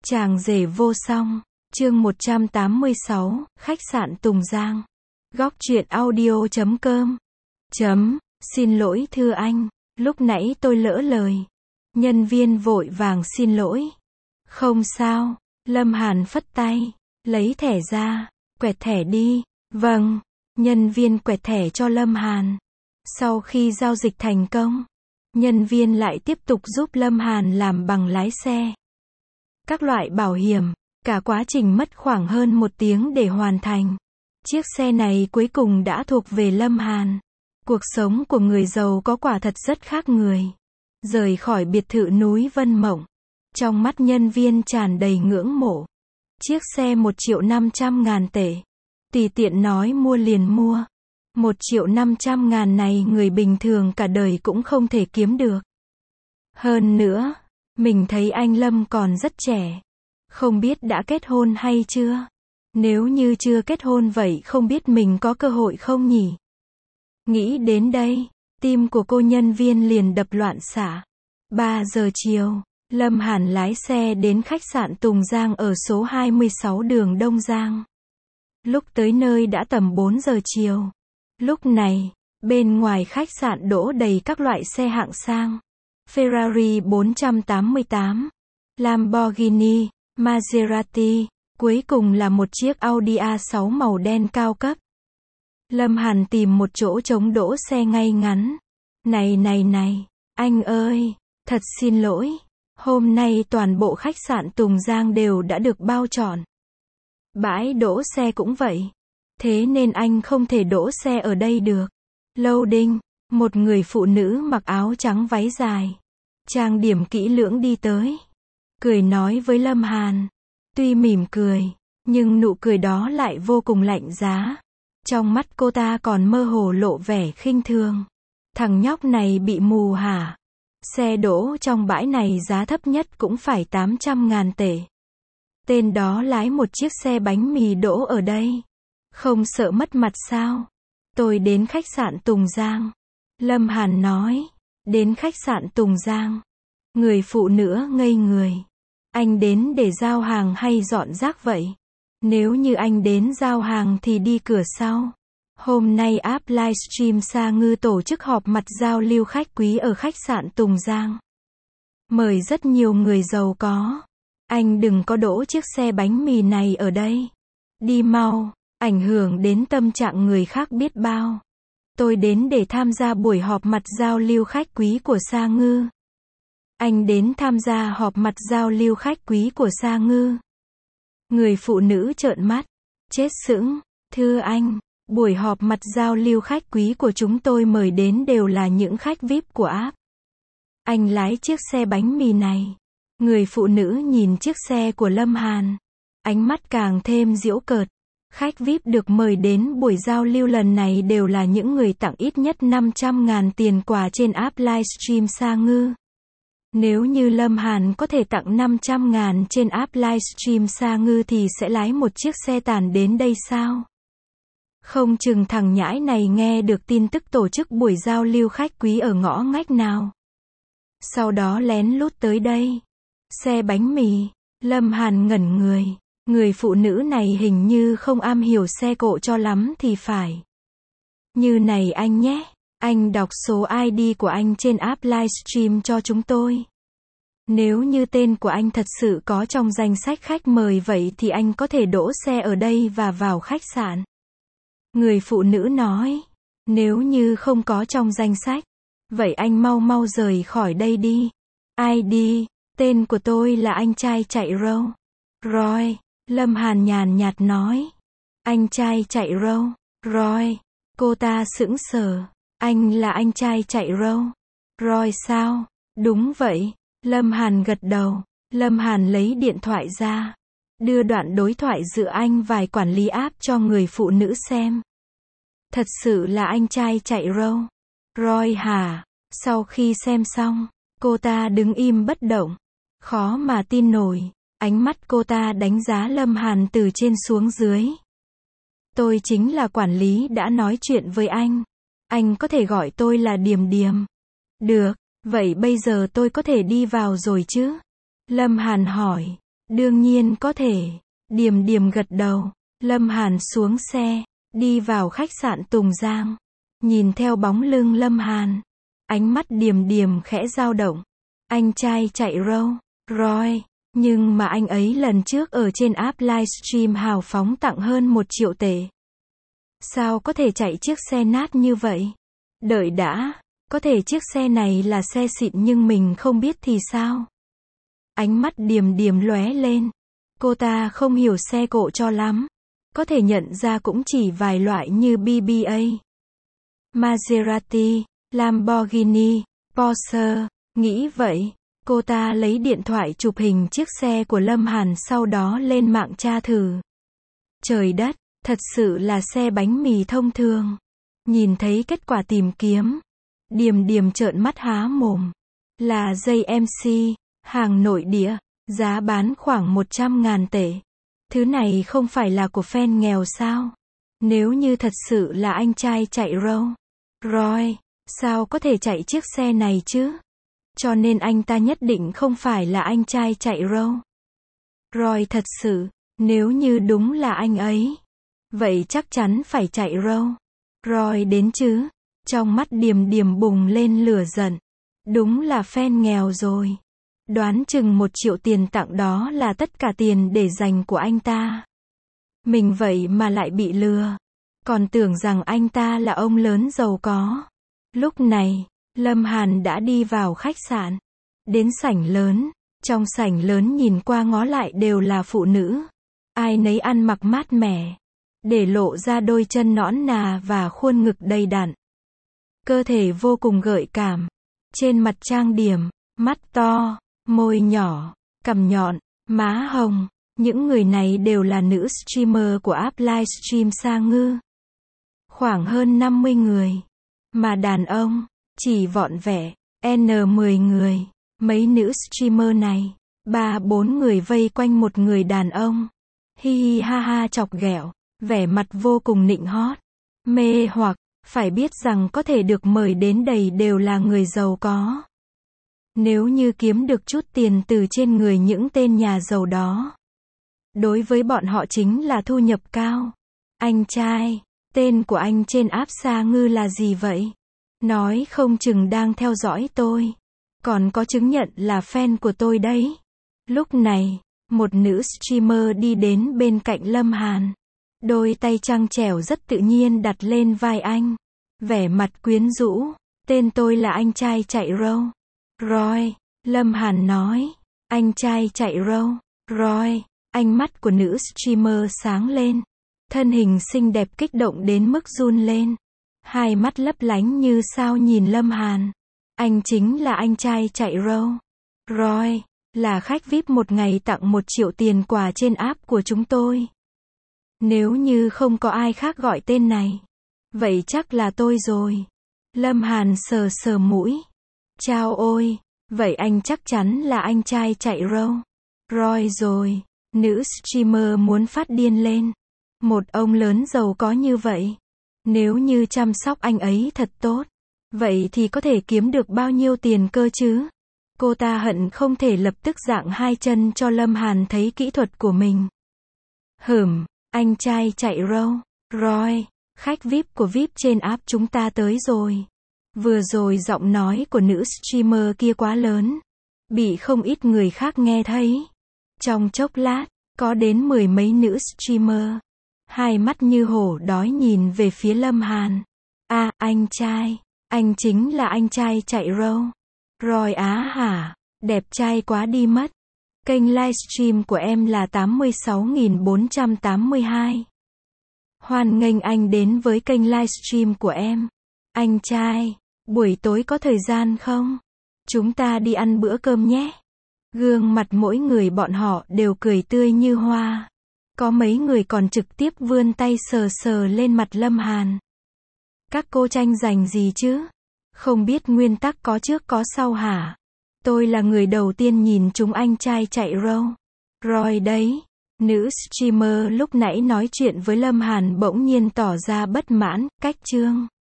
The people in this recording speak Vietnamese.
Chàng rể vô song, chương 186, khách sạn Tùng Giang. Góc truyện audio.com. Xin lỗi thưa anh, lúc nãy tôi lỡ lời. Nhân viên vội vàng xin lỗi. Không sao, Lâm Hàn phất tay, lấy thẻ ra, quẹt thẻ đi. Vâng, nhân viên quẹt thẻ cho Lâm Hàn. Sau khi giao dịch thành công, nhân viên lại tiếp tục giúp Lâm Hàn làm bằng lái xe. Các loại bảo hiểm, cả quá trình mất khoảng hơn 1 tiếng để hoàn thành. Chiếc xe này cuối cùng đã thuộc về Lâm Hàn. Cuộc sống của người giàu có quả thật rất khác người. Rời khỏi biệt thự núi Vân Mộng, trong mắt nhân viên tràn đầy ngưỡng mộ. Chiếc xe 1.500.000 tệ. Tùy tiện nói mua liền mua. 1.500.000 này người bình thường cả đời cũng không thể kiếm được. Hơn nữa, mình thấy anh Lâm còn rất trẻ. Không biết đã kết hôn hay chưa? Nếu như chưa kết hôn vậy không biết mình có cơ hội không nhỉ? Nghĩ đến đây, tim của cô nhân viên liền đập loạn xạ. 3 giờ chiều, Lâm Hàn lái xe đến khách sạn Tùng Giang ở số 26 đường Đông Giang. Lúc tới nơi đã tầm 4 giờ chiều. Lúc này, bên ngoài khách sạn đỗ đầy các loại xe hạng sang. Ferrari 488, Lamborghini, Maserati, cuối cùng là một chiếc Audi A6 màu đen cao cấp. Lâm Hàn tìm một chỗ trống đỗ xe ngay ngắn. Này, anh ơi, thật xin lỗi, hôm nay toàn bộ khách sạn Tùng Giang đều đã được bao trọn. Bãi đỗ xe cũng vậy. Thế nên anh không thể đỗ xe ở đây được. Loading, một người phụ nữ mặc áo trắng váy dài, trang điểm kỹ lưỡng đi tới. Cười nói với Lâm Hàn. Tuy mỉm cười, nhưng nụ cười đó lại vô cùng lạnh giá. Trong mắt cô ta còn mơ hồ lộ vẻ khinh thường. Thằng nhóc này bị mù hả? Xe đỗ trong bãi này giá thấp nhất cũng phải 800.000 tệ. Tên đó lái một chiếc xe bánh mì đỗ ở đây. Không sợ mất mặt sao? Tôi đến khách sạn Tùng Giang. Lâm Hàn nói. Đến khách sạn Tùng Giang. Người phụ nữ ngây người. Anh đến để giao hàng hay dọn rác vậy? Nếu như anh đến giao hàng thì đi cửa sau. Hôm nay app livestream Sa Ngư tổ chức họp mặt giao lưu khách quý ở khách sạn Tùng Giang. Mời rất nhiều người giàu có. Anh đừng có đỗ chiếc xe bánh mì này ở đây. Đi mau, ảnh hưởng đến tâm trạng người khác biết bao. Tôi đến để tham gia buổi họp mặt giao lưu khách quý của Sa Ngư. Anh đến tham gia họp mặt giao lưu khách quý của Sa Ngư. Người phụ nữ trợn mắt, chết sững. Thưa anh, buổi họp mặt giao lưu khách quý của chúng tôi mời đến đều là những khách VIP của app. Anh lái chiếc xe bánh mì này. Người phụ nữ nhìn chiếc xe của Lâm Hàn. Ánh mắt càng thêm giễu cợt. Khách VIP được mời đến buổi giao lưu lần này đều là những người tặng ít nhất 500.000 tiền quà trên app livestream Sa Ngư. Nếu như Lâm Hàn có thể tặng 500.000 trên app livestream Sa Ngư thì sẽ lái một chiếc xe tàn đến đây sao? Không chừng thằng nhãi này nghe được tin tức tổ chức buổi giao lưu khách quý ở ngõ ngách nào. Sau đó lén lút tới đây. Xe bánh mì. Lâm Hàn ngẩn người. Người phụ nữ này hình như không am hiểu xe cộ cho lắm thì phải. Như này anh nhé. Anh đọc số ID của anh trên app livestream cho chúng tôi. Nếu như tên của anh thật sự có trong danh sách khách mời vậy thì anh có thể đỗ xe ở đây và vào khách sạn. Người phụ nữ nói. Nếu như không có trong danh sách, vậy anh mau rời khỏi đây đi. ID, tên của tôi là anh trai chạy râu. Roy, Lâm Hàn nhàn nhạt nói. Anh trai chạy râu, Roy. Cô ta sững sờ. Anh là anh trai chạy râu. Roy sao? Đúng vậy. Lâm Hàn gật đầu. Lâm Hàn lấy điện thoại ra. Đưa đoạn đối thoại giữa anh và quản lý app cho người phụ nữ xem. Thật sự là anh trai chạy râu. Roy hả? Sau khi xem xong, cô ta đứng im bất động. Khó mà tin nổi. Ánh mắt cô ta đánh giá Lâm Hàn từ trên xuống dưới. Tôi chính là quản lý đã nói chuyện với anh. Anh có thể gọi tôi là Điềm Điềm. Được, vậy bây giờ tôi có thể đi vào rồi chứ? Lâm Hàn hỏi. Đương nhiên có thể. Điềm Điềm gật đầu. Lâm Hàn xuống xe, đi vào khách sạn Tùng Giang. Nhìn theo bóng lưng Lâm Hàn, ánh mắt Điềm Điềm khẽ dao động. Anh trai chạy Roy, nhưng mà anh ấy lần trước ở trên app livestream hào phóng tặng hơn 1 triệu tệ. Sao có thể chạy chiếc xe nát như vậy? Đợi đã, có thể chiếc xe này là xe xịn nhưng mình không biết thì sao? Ánh mắt Điềm Điềm lóe lên. Cô ta không hiểu xe cộ cho lắm. Có thể nhận ra cũng chỉ vài loại như BBA, Maserati, Lamborghini, Porsche. Nghĩ vậy, cô ta lấy điện thoại chụp hình chiếc xe của Lâm Hàn sau đó lên mạng tra thử. Trời đất, thật sự là xe bánh mì thông thường. Nhìn thấy kết quả tìm kiếm, Điềm Điềm trợn mắt há mồm. Là dây MC, hàng nội địa, giá bán khoảng 100.000 tệ. Thứ này không phải là của fan nghèo sao? Nếu như thật sự là anh trai chạy Roy, sao có thể chạy chiếc xe này chứ? Cho nên anh ta nhất định không phải là anh trai chạy Roy thật sự. Nếu như đúng là anh ấy, vậy chắc chắn phải chạy Roy đến chứ. Trong mắt Điềm Điềm bùng lên lửa giận. Đúng là fan nghèo rồi. Đoán chừng 1 triệu tiền tặng đó là tất cả tiền để dành của anh ta. Mình vậy mà lại bị lừa. Còn tưởng rằng anh ta là ông lớn giàu có. Lúc này, Lâm Hàn đã đi vào khách sạn. Đến sảnh lớn. Trong sảnh lớn nhìn qua ngó lại đều là phụ nữ. Ai nấy ăn mặc mát mẻ. Để lộ ra đôi chân nõn nà và khuôn ngực đầy đặn. Cơ thể vô cùng gợi cảm. Trên mặt trang điểm, mắt to, môi nhỏ, cằm nhọn, má hồng. Những người này đều là nữ streamer của app livestream Sa Ngư. Khoảng hơn 50 người. Mà đàn ông, chỉ vọn vẹn N10 người. Mấy nữ streamer này, 3-4 người vây quanh một người đàn ông. Hi hi ha ha chọc ghẹo, vẻ mặt vô cùng nịnh hót. Mê hoặc, phải biết rằng có thể được mời đến đây đều là người giàu có. Nếu như kiếm được chút tiền từ trên người những tên nhà giàu đó, đối với bọn họ chính là thu nhập cao. Anh trai, tên của anh trên app Sa Ngư là gì vậy? Nói không chừng đang theo dõi tôi. Còn có chứng nhận là fan của tôi đấy. Lúc này, một nữ streamer đi đến bên cạnh Lâm Hàn. Đôi tay trắng trẻo rất tự nhiên đặt lên vai anh. Vẻ mặt quyến rũ. Tên tôi là anh trai chạy Roy. Lâm Hàn nói. Anh trai chạy Roy. Ánh mắt của nữ streamer sáng lên. Thân hình xinh đẹp kích động đến mức run lên. Hai mắt lấp lánh như sao nhìn Lâm Hàn. Anh chính là anh trai chạy Roy. Là khách VIP một ngày tặng 1 triệu tiền quà trên app của chúng tôi. Nếu như không có ai khác gọi tên này, vậy chắc là tôi rồi. Lâm Hàn sờ sờ mũi. Chao ôi, vậy anh chắc chắn là anh trai chạy Roy rồi. Nữ streamer muốn phát điên lên. Một ông lớn giàu có như vậy, nếu như chăm sóc anh ấy thật tốt, vậy thì có thể kiếm được bao nhiêu tiền cơ chứ? Cô ta hận không thể lập tức dạng 2 chân cho Lâm Hàn thấy kỹ thuật của mình. Anh trai chạy Roy, khách VIP của VIP trên app chúng ta tới rồi. Vừa rồi giọng nói của nữ streamer kia quá lớn, bị không ít người khác nghe thấy. Trong chốc lát, có đến 10 mấy nữ streamer, hai mắt như hổ đói nhìn về phía Lâm Hàn. Anh trai, anh chính là anh trai chạy Roy á hả? Đẹp trai quá đi mất. Kênh livestream của em là 86.482. Hoan nghênh anh đến với kênh livestream của em. Anh trai, buổi tối có thời gian không? Chúng ta đi ăn bữa cơm nhé. Gương mặt mỗi người bọn họ đều cười tươi như hoa. Có mấy người còn trực tiếp vươn tay sờ sờ lên mặt Lâm Hàn. Các cô tranh giành gì chứ? Không biết nguyên tắc có trước có sau hả? Tôi là người đầu tiên nhìn chúng anh trai chạy Roy đấy. Nữ streamer lúc nãy nói chuyện với Lâm Hàn bỗng nhiên tỏ ra bất mãn, cách chương.